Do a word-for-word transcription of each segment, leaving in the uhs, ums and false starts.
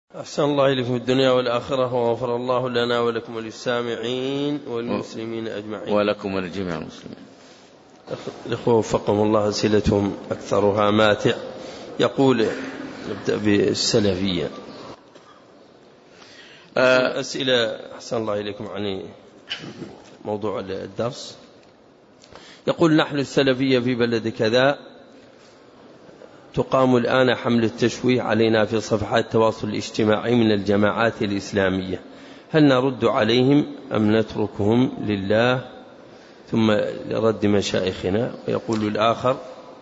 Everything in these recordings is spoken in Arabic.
أحسن الله إليكم في الدنيا والآخرة، وغفر الله لنا ولكم وللسامعين والمسلمين أجمعين. ولكم ولجميع المسلمين. الإخوة وفقهم الله أسئلتهم أكثرها ماتع. يقول نبدأ بالسلفية. أسئلة أحسن الله إليكم عن موضوع الدرس. يقول: نحن السلفية في بلد كذا تقام الآن حملة التشويه علينا في صفحات التواصل الاجتماعي من الجماعات الإسلامية، هل نرد عليهم أم نتركهم لله ثم لرد مشايخنا؟ ويقول الآخر: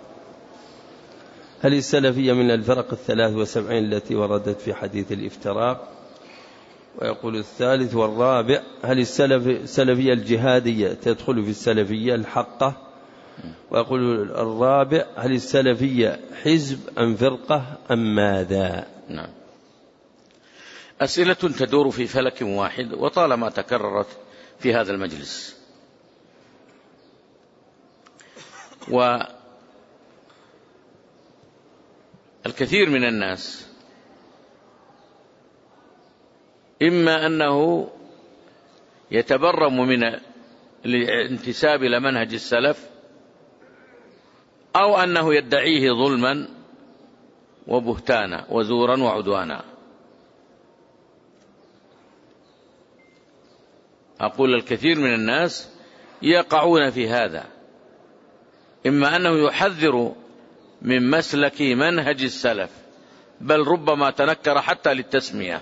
هل السلفية من الفرق الثلاث وسبعين التي وردت في حديث الافتراق؟ ويقول الثالث والرابع: هل السلفية الجهادية تدخل في السلفية الحقة؟ ويقول الرابع: هل السلفية حزب أم فرقة أم ماذا؟ نعم. أسئلة تدور في فلك واحد وطالما تكررت في هذا المجلس. والكثير من الناس إما أنه يتبرم من الانتساب إلى منهج السلف، أو أنه يدعيه ظلما وبهتانا وزورا وعدوانا. أقول الكثير من الناس يقعون في هذا، إما أنه يحذر من مسلك منهج السلف، بل ربما تنكر حتى للتسمية،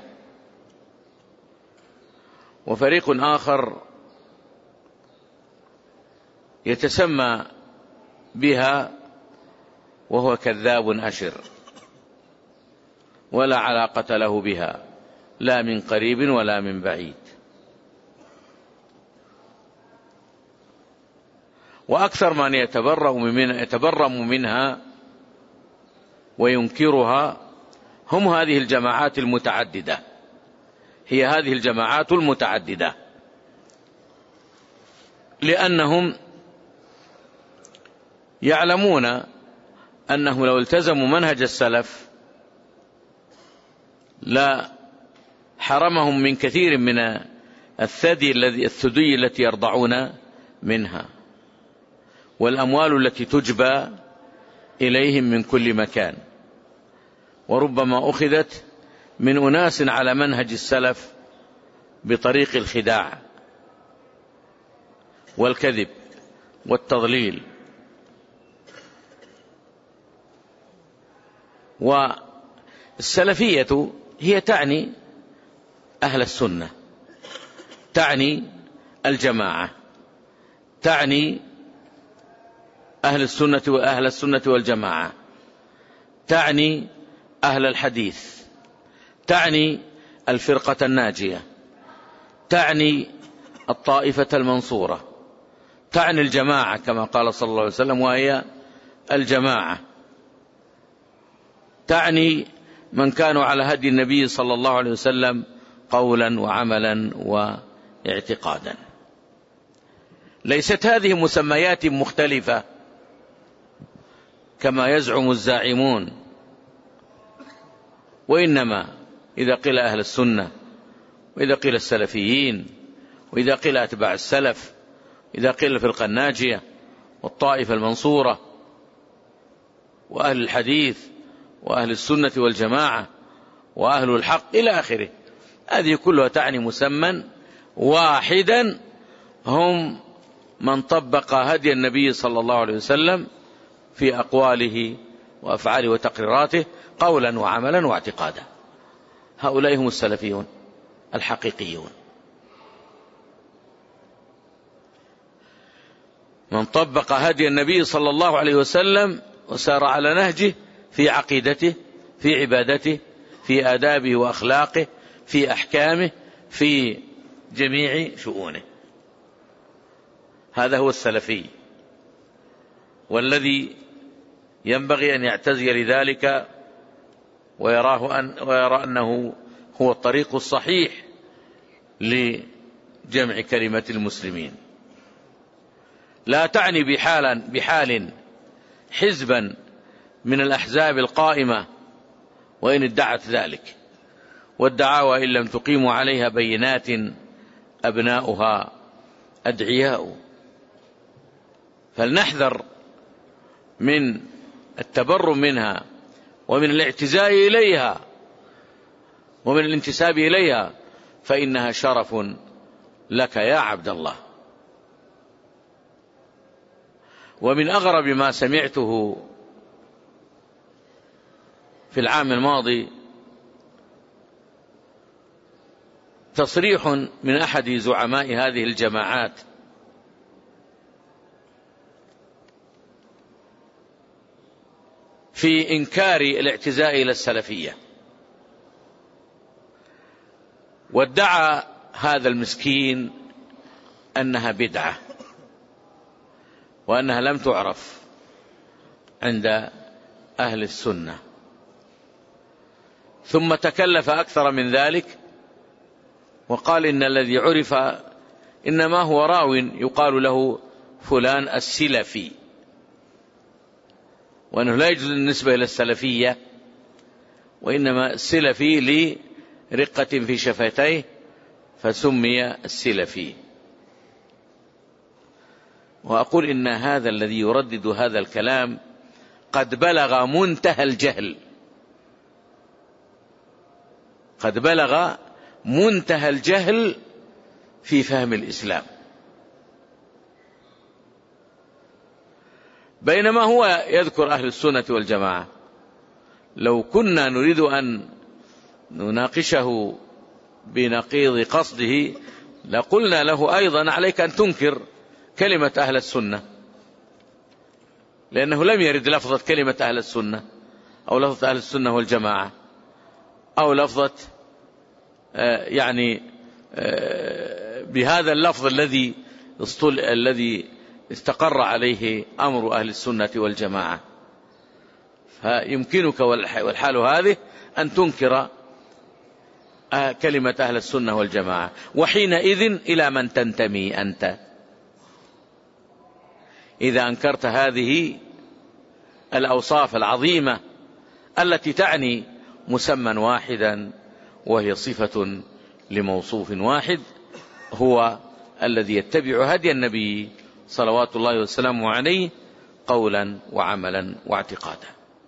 وفريق آخر يتسمى بها وهو كذاب أشر ولا علاقة له بها لا من قريب ولا من بعيد. وأكثر من يتبرم منها, يتبرم منها وينكرها هم هذه الجماعات المتعددة، هي هذه الجماعات المتعددة، لأنهم يعلمون أنه لو التزموا منهج السلف لا حرمهم من كثير من الثدي الذي الثدي التي يرضعون منها، والأموال التي تجبى إليهم من كل مكان، وربما أخذت من أناس على منهج السلف بطريق الخداع والكذب والتضليل. والسلفية هي تعني أهل السنة، تعني الجماعة، تعني أهل السنة وأهل السنة والجماعة، تعني أهل الحديث، تعني الفرقة الناجية، تعني الطائفة المنصورة، تعني الجماعة كما قال صلى الله عليه وسلم وهي الجماعة، تعني من كانوا على هدي النبي صلى الله عليه وسلم قولا وعملا واعتقادا. ليست هذه مسميات مختلفة كما يزعم الزاعمون، وإنما إذا قيل أهل السنة، وإذا قيل السلفيين، وإذا قيل أتباع السلف، إذا قيل الفرقة الناجية والطائفة المنصورة وأهل الحديث وأهل السنة والجماعة وأهل الحق إلى آخره، هذه كلها تعني مسمى واحدا، هم من طبق هدي النبي صلى الله عليه وسلم في أقواله وأفعاله وتقريراته قولا وعملا واعتقادا. هؤلاء هم السلفيون الحقيقيون، من طبق هدي النبي صلى الله عليه وسلم وسار على نهجه في عقيدته، في عبادته، في آدابه وأخلاقه، في أحكامه، في جميع شؤونه. هذا هو السلفي، والذي ينبغي أن يعتزي لذلك ويراه أن ويرى أنه هو الطريق الصحيح لجمع كلمة المسلمين. لا تعني بحال بحال حزبا من الأحزاب القائمة وإن ادعت ذلك، والدعاوى إن لم تقيموا عليها بينات أبناؤها أدعياء. فلنحذر من التبرم منها ومن الاعتزاء إليها ومن الانتساب إليها، فإنها شرف لك يا عبد الله. ومن أغرب ما سمعته في العام الماضي تصريح من أحد زعماء هذه الجماعات في إنكار الاعتزاء إلى السلفية، وادعى هذا المسكين أنها بدعة وأنها لم تعرف عند أهل السنة، ثم تكلف أكثر من ذلك وقال إن الذي عرف إنما هو راو يقال له فلان السلفي، وأنه لا يجوز النسبة إلى السلفية، وإنما السلفي لرقة في شفتيه فسمي السلفي. وأقول إن هذا الذي يردد هذا الكلام قد بلغ منتهى الجهل، قد بلغ منتهى الجهل في فهم الإسلام، بينما هو يذكر أهل السنة والجماعة. لو كنا نريد أن نناقشه بنقيض قصده لقلنا له أيضا عليك أن تنكر كلمة أهل السنة، لأنه لم يرد لفظة كلمة أهل السنة أو لفظة أهل السنة والجماعة أو لفظة يعني بهذا اللفظ الذي الذي استقر عليه أمر أهل السنة والجماعة. فيمكنك والحال هذه أن تنكر كلمة أهل السنة والجماعة، وحينئذ إلى من تنتمي أنت إذا أنكرت هذه الأوصاف العظيمة التي تعني مسمى واحدا، وهي صفة لموصوف واحد هو الذي يتبع هدي النبي صلوات الله وسلامه عليه قولا وعملا واعتقادا.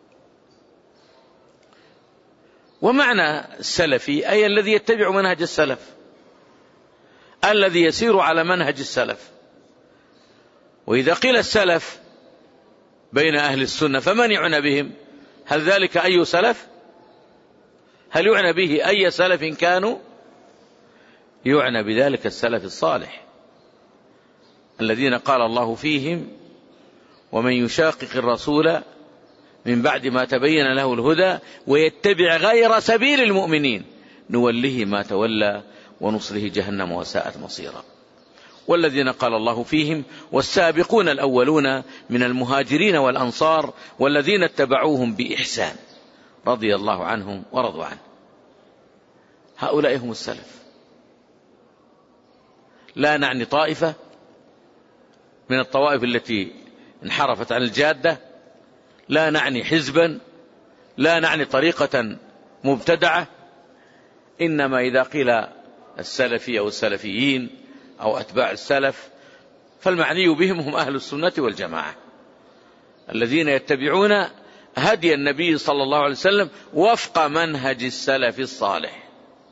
ومعنى السلفي أي الذي يتبع منهج السلف، الذي يسير على منهج السلف. وإذا قيل السلف بين أهل السنة فمن يعنى بهم؟ هل ذلك أي سلف؟ هل يعنى به أي سلف كانوا؟ يعنى بذلك السلف الصالح الذين قال الله فيهم: ومن يشاقق الرسول من بعد ما تبين له الهدى ويتبع غير سبيل المؤمنين نوله ما تولى ونصله جهنم وساءت مصيرا. والذين قال الله فيهم: والسابقون الأولون من المهاجرين والأنصار والذين اتبعوهم بإحسان رضي الله عنهم ورضوا عنه. هؤلاء هم السلف. لا نعني طائفة من الطوائف التي انحرفت عن الجادة، لا نعني حزبا، لا نعني طريقة مبتدعة، إنما إذا قيل السلفي أو السلفيين أو أتباع السلف فالمعني بهم هم أهل السنة والجماعة الذين يتبعون هدي النبي صلى الله عليه وسلم وفق منهج السلف الصالح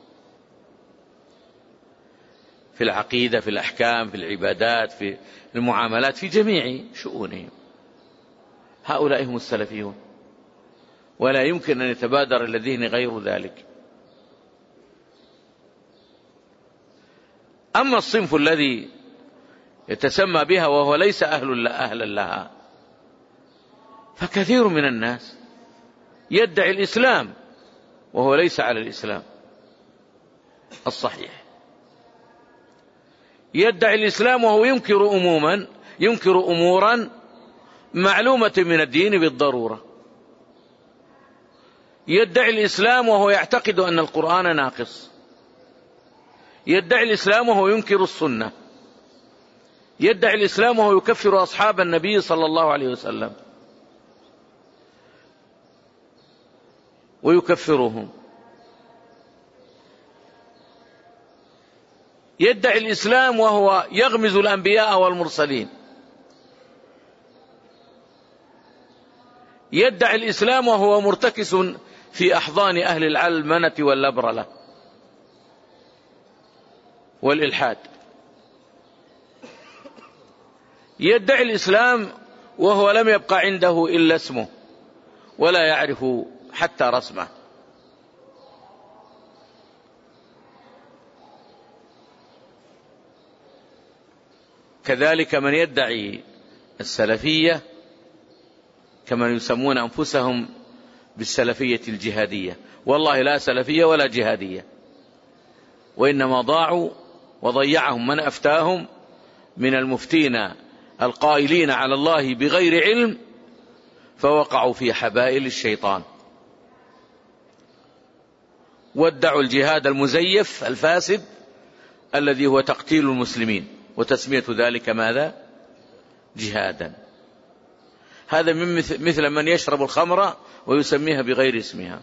في العقيدة، في الأحكام، في العبادات، في المعاملات، في جميع شؤونهم. هؤلاء هم السلفيون، ولا يمكن أن يتبادر إلى الذهن غير ذلك. أما الصنف الذي يتسمى بها وهو ليس أهل أهلا لها فكثير من الناس يدعي الإسلام وهو ليس على الإسلام الصحيح، يدعي الإسلام وهو ينكر أموما ينكر أمورا معلومة من الدين بالضرورة، يدعي الإسلام وهو يعتقد أن القرآن ناقص، يدعي الإسلام وهو ينكر السنة، يدعي الإسلام وهو يكفر أصحاب النبي صلى الله عليه وسلم ويكفرهم. يدعي الإسلام وهو يغمز الأنبياء والمرسلين، يدعي الإسلام وهو مرتكس في أحضان أهل العلمنة واللبرلة والإلحاد، يدعي الإسلام وهو لم يبقى عنده إلا اسمه ولا يعرف حتى رسمه. كذلك من يدعي السلفية كمن يسمون أنفسهم بالسلفية الجهادية، والله لا سلفية ولا جهادية، وإنما ضاعوا وضيعهم من أفتاهم من المفتين القائلين على الله بغير علم، فوقعوا في حبائل الشيطان، وادعوا الجهاد المزيف الفاسد الذي هو تقتيل المسلمين وتسمية ذلك ماذا؟ جهادا. هذا من مثل من يشرب الخمر ويسميها بغير اسمها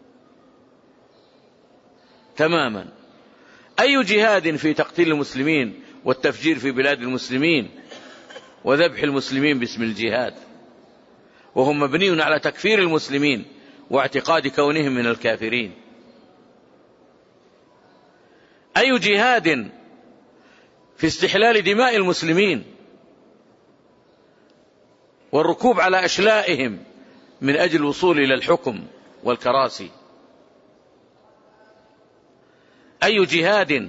تماما. أي جهاد في تقتيل المسلمين والتفجير في بلاد المسلمين وذبح المسلمين باسم الجهاد، وهم مبني على تكفير المسلمين واعتقاد كونهم من الكافرين. أي جهاد في استحلال دماء المسلمين والركوب على أشلائهم من أجل الوصول إلى الحكم والكراسي. أي جهاد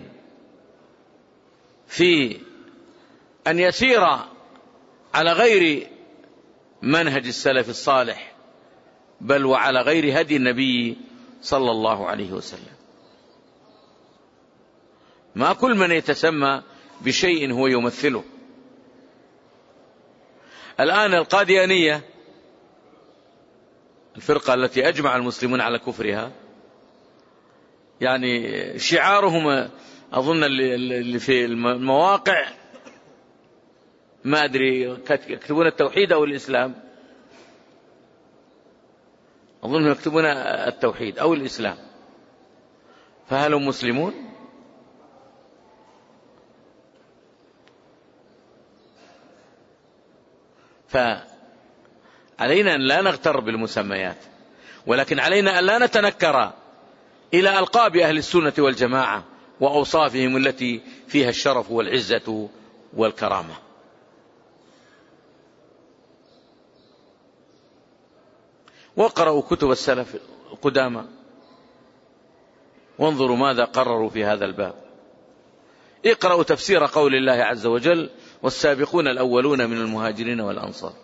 في أن يسير على غير منهج السلف الصالح بل وعلى غير هدي النبي صلى الله عليه وسلم. ما كل من يتسمى بشيء هو يمثله. الآن القاديانية الفرقة التي أجمع المسلمون على كفرها، يعني شعارهم أظن اللي في المواقع ما أدري يكتبون التوحيد أو الإسلام، أظن يكتبون التوحيد أو الإسلام، فهل هم مسلمون؟ فعلينا أن لا نغتر بالمسميات، ولكن علينا أن لا نتنكر إلى ألقاب أهل السنة والجماعة وأوصافهم التي فيها الشرف والعزة والكرامة. واقرأوا كتب السلف القدامى وانظروا ماذا قرروا في هذا الباب. اقرأوا تفسير قول الله عز وجل: والسابقون الأولون من المهاجرين والأنصار.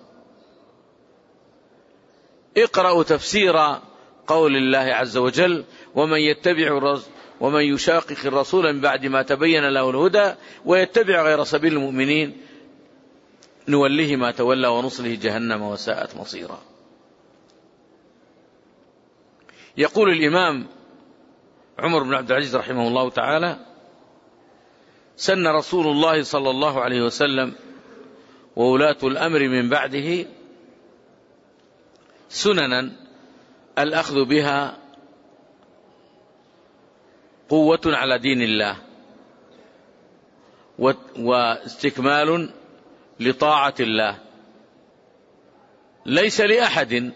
اقرأوا تفسير قول الله عز وجل: ومن يتبع الرسول ومن يشاقق الرسول من بعد ما تبين له الهدى ويتبع غير سبيل المؤمنين نوله ما تولى ونصله جهنم وساءت مصيرا. يقول الإمام عمر بن عبد العزيز رحمه الله تعالى: سن رسول الله صلى الله عليه وسلم وولاة الأمر من بعده سننا الأخذ بها قوة على دين الله واستكمال لطاعة الله، ليس لأحد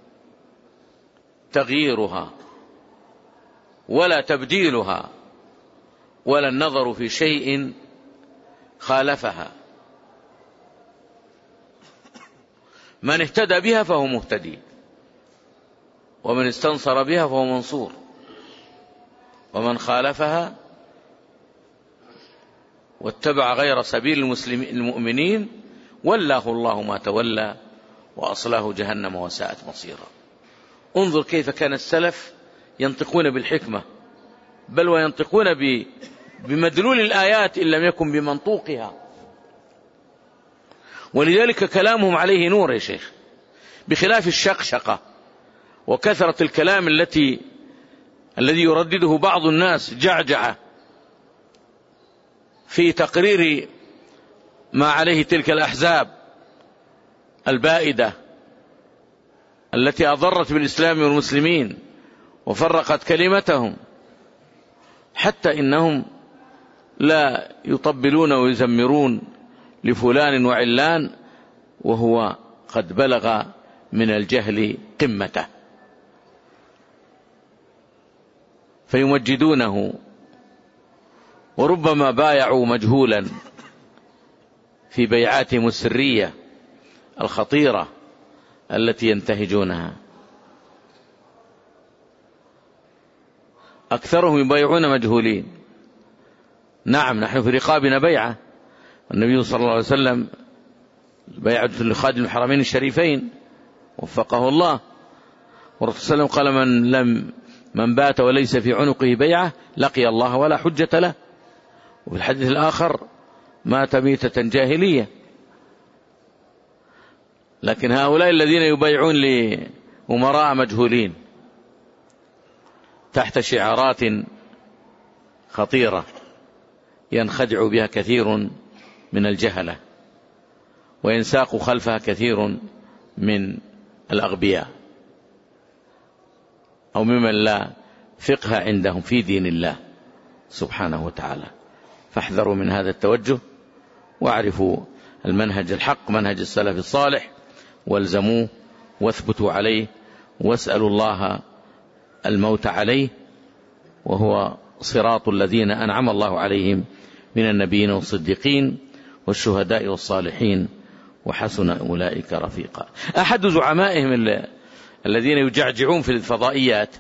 تغييرها ولا تبديلها ولا النظر في شيء خالفها. من اهتدى بها فهو مهتدي، ومن استنصر بها فهو منصور، ومن خالفها واتبع غير سبيل المسلمين المؤمنين ولاه الله ما تولى وأصلاه جهنم وساءت مصيرا. انظر كيف كان السلف ينطقون بالحكمة، بل وينطقون بمدلول الآيات إن لم يكن بمنطوقها، ولذلك كلامهم عليه نور يا شيخ، بخلاف الشقشقة وكثرة الكلام التي الذي يردده بعض الناس جعجعة في تقرير ما عليه تلك الأحزاب البائدة التي أضرت بالإسلام والمسلمين وفرقت كلمتهم، حتى إنهم لا يطبلون ويزمرون لفلان وعلان وهو قد بلغ من الجهل قمته، فيمجدونه، وربما بايعوا مجهولا في بيعاتهم السرية الخطيرة التي ينتهجونها. أكثرهم يبايعون مجهولين. نعم، نحن في رقابنا بيعة، النبي صلى الله عليه وسلم بيعة لخادم الحرمين الشريفين وفقه الله، والرسول صلى الله عليه وسلم قال من لم من بات وليس في عنقه بيعة لقي الله ولا حجة له. وفي الحديث الآخر مات ميتة جاهلية. لكن هؤلاء الذين يبايعون لأمراء مجهولين تحت شعارات خطيرة ينخدع بها كثير من الجهلة وينساق خلفها كثير من الأغبياء أو ممن لا فقه عندهم في دين الله سبحانه وتعالى. فاحذروا من هذا التوجه، واعرفوا المنهج الحق منهج السلف الصالح، والزموه واثبتوا عليه، واسألوا الله الموت عليه، وهو صراط الذين أنعم الله عليهم من النبيين والصديقين والشهداء والصالحين وحسن أولئك رفيقا. أحد زعمائهم الذين يجعجعون في الفضائيات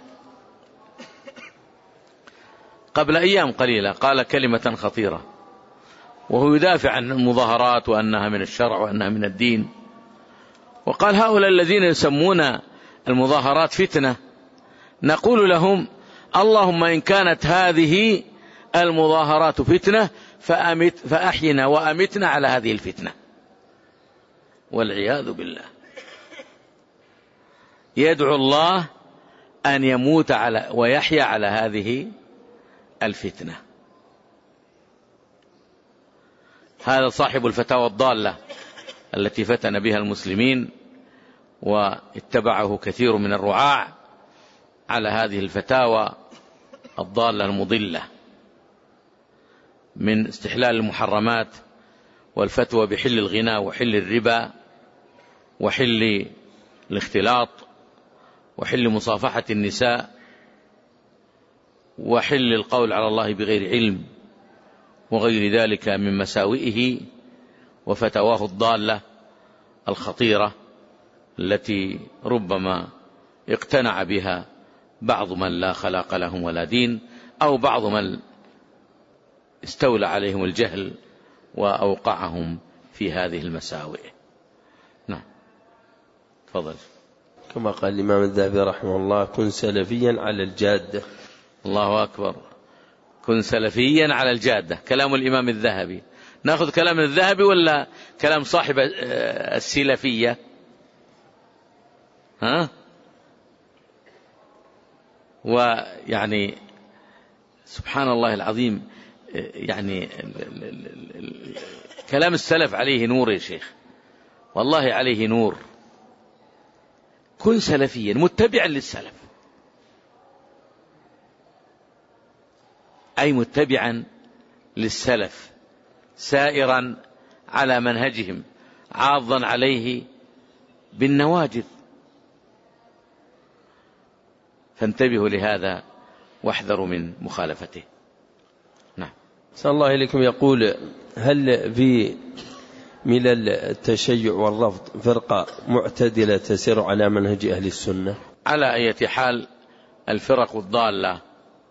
قبل أيام قليلة قال كلمة خطيرة، وهو يدافع عن المظاهرات وأنها من الشرع وأنها من الدين، وقال هؤلاء الذين يسمون المظاهرات فتنة نقول لهم اللهم إن كانت هذه المظاهرات فتنة فأمت فأحينا وأمتنا على هذه الفتنة، والعياذ بالله. يدعو الله أن يموت على ويحيا على هذه الفتنة. هذا صاحب الفتاوى الضالة التي فتن بها المسلمين واتبعه كثير من الرعاع على هذه الفتاوى الضالة المضلة من استحلال المحرمات والفتوى بحل الغناء وحل الربا وحل الاختلاط وحل مصافحة النساء وحل القول على الله بغير علم وغير ذلك من مساوئه وفتواه الضالة الخطيرة التي ربما اقتنع بها بعض من لا خلاق لهم ولا دين، أو بعض من استولى عليهم الجهل وأوقعهم في هذه المساوئ. نعم، تفضل. كما قال الإمام الذهبي رحمه الله كن سلفيا على الجادة. الله أكبر، كن سلفيا على الجادة، كلام الإمام الذهبي. نأخذ كلام الذهبي ولا كلام صاحب السلفية؟ ها؟ ويعني سبحان الله العظيم، يعني كلام السلف عليه نور يا شيخ، والله عليه نور. كن سلفيا متبعا للسلف، أي متبعا للسلف سائرا على منهجهم عاضا عليه بالنواجذ. فانتبهوا لهذا واحذروا من مخالفته. نعم. صلى الله عليكم. يقول هل في ملل التشيع والرفض فرقة معتدلة تسير على منهج أهل السنة؟ على أي حال الفرق الضالة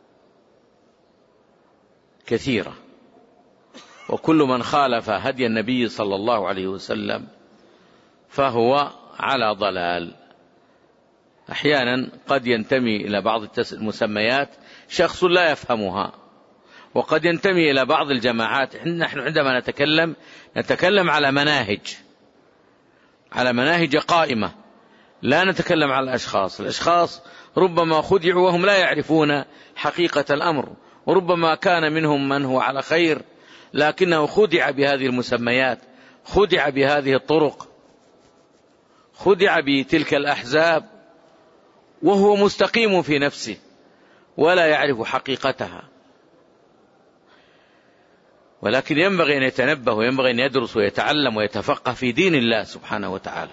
كثيرة، وكل من خالف هدي النبي صلى الله عليه وسلم فهو على ضلال. أحيانا قد ينتمي إلى بعض المسميات شخص لا يفهمها، وقد ينتمي إلى بعض الجماعات. نحن عندما نتكلم نتكلم على مناهج على مناهج قائمة، لا نتكلم على الأشخاص. الأشخاص ربما خدعوا وهم لا يعرفون حقيقة الأمر، وربما كان منهم من هو على خير لكنه خدع بهذه المسميات، خدع بهذه الطرق، خدع بتلك الأحزاب، وهو مستقيم في نفسه ولا يعرف حقيقتها. ولكن ينبغي أن يتنبه وينبغي أن يدرس ويتعلم ويتفقه في دين الله سبحانه وتعالى.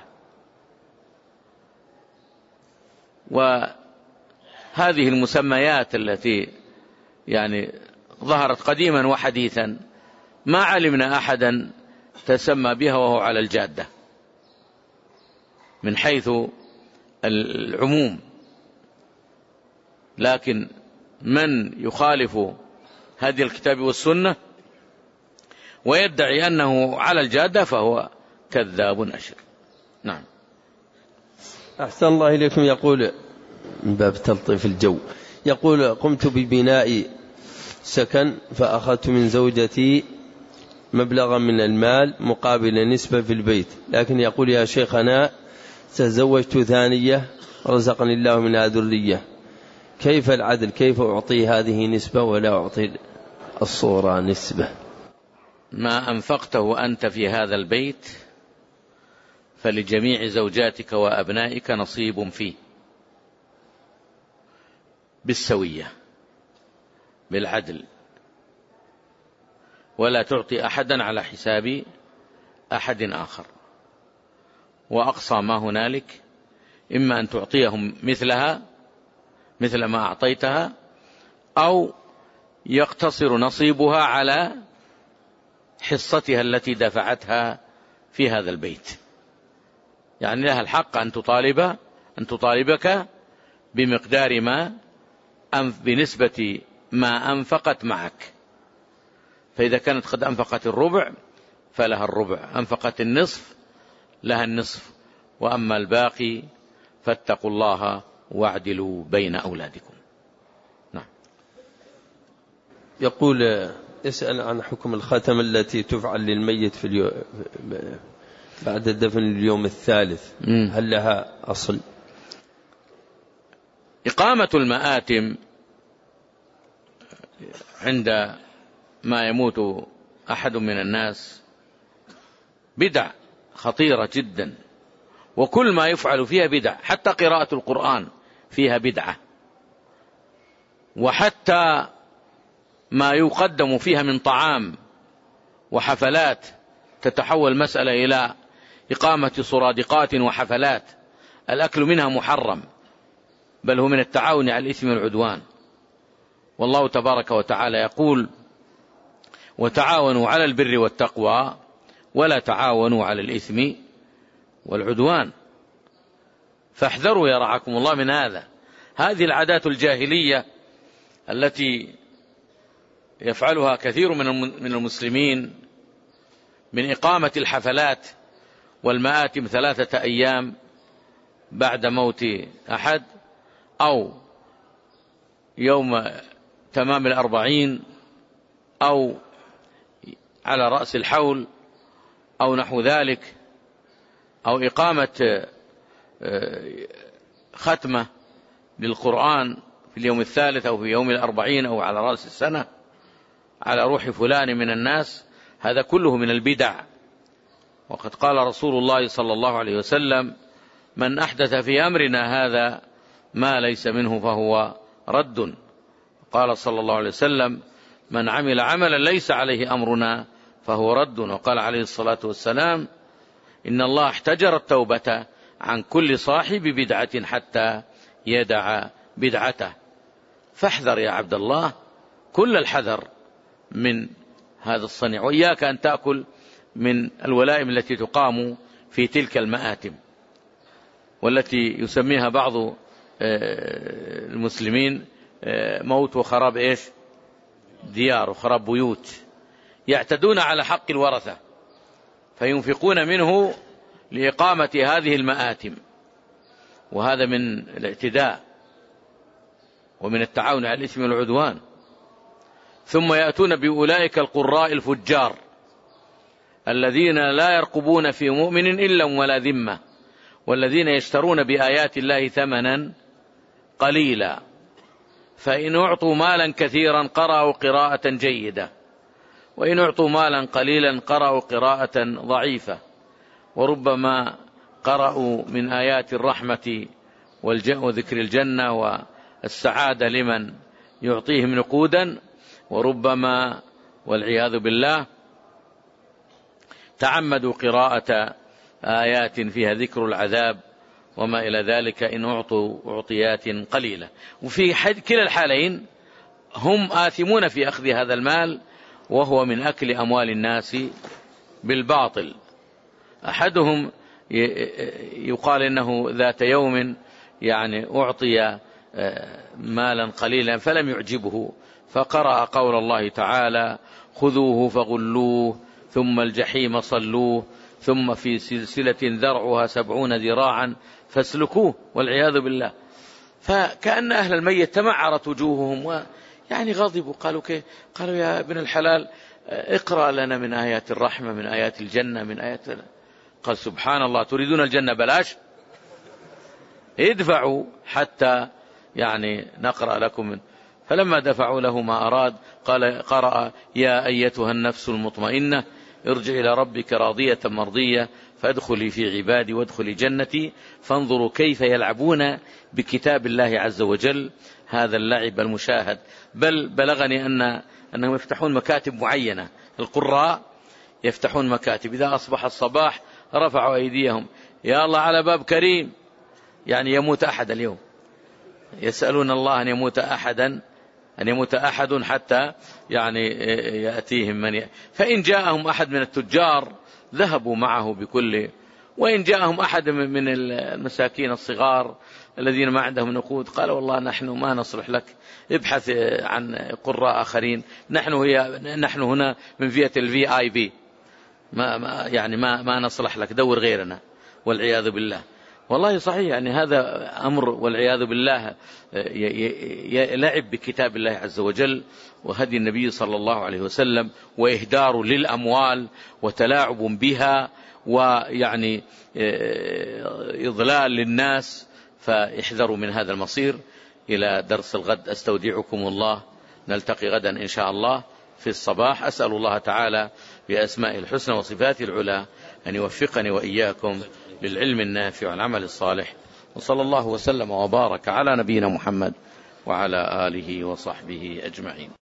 وهذه المسميات التي يعني ظهرت قديما وحديثا ما علمنا أحدا تسمى بها وهو على الجادة من حيث العموم، لكن من يخالف هذه الكتاب والسنة ويدعي أنه على الجادة فهو كذاب أشر. نعم. أحسن الله إليكم. يقول من باب تلطيف الجو، يقول قمت ببناء سكن فأخذت من زوجتي مبلغا من المال مقابل نسبة في البيت، لكن يقول يا شيخ أنا تزوجت ثانية رزقني الله منها ذرية، كيف العدل؟ كيف أعطي هذه نسبة ولا أعطي الصورة نسبة؟ ما أنفقته أنت في هذا البيت فلجميع زوجاتك وأبنائك نصيب فيه بالسوية بالعدل، ولا تعطي أحدا على حساب أحد آخر. وأقصى ما هنالك إما أن تعطيهم مثلها مثل ما أعطيتها، أو يقتصر نصيبها على حصتها التي دفعتها في هذا البيت. يعني لها الحق أن تطالب أن تطالبك بمقدار ما بنسبة ما أنفقت معك. فإذا كانت قد أنفقت الربع فلها الربع، أنفقت النصف لها النصف، وأما الباقي فاتقوا الله واعدلوا بين أولادكم. نعم. يقول اسأل عن حكم الختم التي تفعل للميت في اليوم بعد الدفن اليوم الثالث، هل لها أصل؟ إقامة المآتم عند ما يموت أحد من الناس بدع خطيرة جدا، وكل ما يفعل فيها بدع، حتى قراءة القرآن فيها بدعة، وحتى ما يقدم فيها من طعام وحفلات تتحول مسألة إلى إقامة صرادقات وحفلات، الأكل منها محرم، بل هو من التعاون على الإثم والعدوان. والله تبارك وتعالى يقول وتعاونوا على البر والتقوى ولا تعاونوا على الإثم والعدوان. فاحذروا يا رعاكم الله من هذا. هذه العادات الجاهلية التي يفعلها كثير من المسلمين من إقامة الحفلات والمآتم ثلاثة أيام بعد موت أحد، أو يوم تمام الأربعين، أو على رأس الحول، أو نحو ذلك، أو إقامة ختمة للقرآن في اليوم الثالث أو في يوم الأربعين أو على رأس السنة على روح فلان من الناس. هذا كله من البدع. وقد قال رسول الله صلى الله عليه وسلم من أحدث في أمرنا هذا ما ليس منه فهو رد. قال صلى الله عليه وسلم من عمل عملا ليس عليه أمرنا فهو رد. وقال عليه الصلاة والسلام إن الله احتجر التوبة عن كل صاحب بدعة حتى يدع بدعته. فاحذر يا عبد الله كل الحذر من هذا الصنيع، وإياك أن تأكل من الولائم التي تقام في تلك المآتم، والتي يسميها بعض المسلمين موت وخراب إيش ديار وخراب بيوت. يعتدون على حق الورثة فينفقون منه لإقامة هذه المآتم، وهذا من الاعتداء ومن التعاون على الإثم والعدوان. ثم يأتون بأولئك القراء الفجار الذين لا يرقبون في مؤمن إلا ولا ذمة، والذين يشترون بآيات الله ثمنا قليلا، فإن أعطوا مالا كثيرا قرأوا قراءة جيدة، وإن أعطوا مالا قليلا قرأوا قراءة ضعيفة، وربما قرأوا من آيات الرحمة وذكر الجنة والسعادة لمن يعطيهم نقودا، وربما والعياذ بالله تعمدوا قراءة آيات فيها ذكر العذاب وما إلى ذلك إن أعطوا أعطيات قليلة. وفي كلا الحالين هم آثمون في أخذ هذا المال، وهو من أكل أموال الناس بالباطل. أحدهم يقال إنه ذات يوم يعني أعطي مالا قليلا فلم يعجبه، فقرأ قول الله تعالى: خذوه فغلوه ثم الجحيم صلوه ثم في سلسلة ذرعها سبعون ذراعا فاسلكوه، والعياذ بالله. فكأن أهل الميت تمعرت وجوههم ويعني غضبوا، قالوا كيف؟ قالوا يا ابن الحلال اقرأ لنا من آيات الرحمة، من آيات الجنة، من آيات. قال سبحان الله، تريدون الجنة بلاش؟ ادفعوا حتى يعني نقرأ لكم من. فلما دفعوا له ما أراد قال قرأ: يا أيتها النفس المطمئنة ارجع إلى ربك راضية مرضية فادخلي في عبادي وادخلي جنتي فانظروا كيف يلعبون بكتاب الله عز وجل هذا اللعب المشاهد. بل بلغني أن أنهم يفتحون مكاتب معينة، القراء يفتحون مكاتب، إذا أصبح الصباح رفعوا أيديهم: يا الله على باب كريم، يعني يموت أحد اليوم، يسألون الله أن يموت أحدا أن يموت أحد حتى يعني يأتيهم من ي... فإن جاءهم أحد من التجار ذهبوا معه بكل، وإن جاءهم أحد من المساكين الصغار الذين ما عندهم نقود قال: والله نحن ما نصلح لك، ابحث عن قراء آخرين، نحن هي نحن هنا من فئة الفي آي بي، ما ما يعني ما ما نصلح لك، دور غيرنا، والعياذ بالله. والله صحيح، يعني هذا أمر والعياذ بالله لعب بكتاب الله عز وجل وهدي النبي صلى الله عليه وسلم، وإهدار للأموال وتلاعب بها، ويعني إضلال للناس. فاحذروا من هذا المصير. إلى درس الغد، أستودعكم الله، نلتقي غدا إن شاء الله في الصباح. أسأل الله تعالى بأسماء الحسنى وصفاته العلى أن يوفقني وإياكم للعلم النافع والعمل الصالح، وصلى الله وسلم وبارك على نبينا محمد وعلى آله وصحبه أجمعين.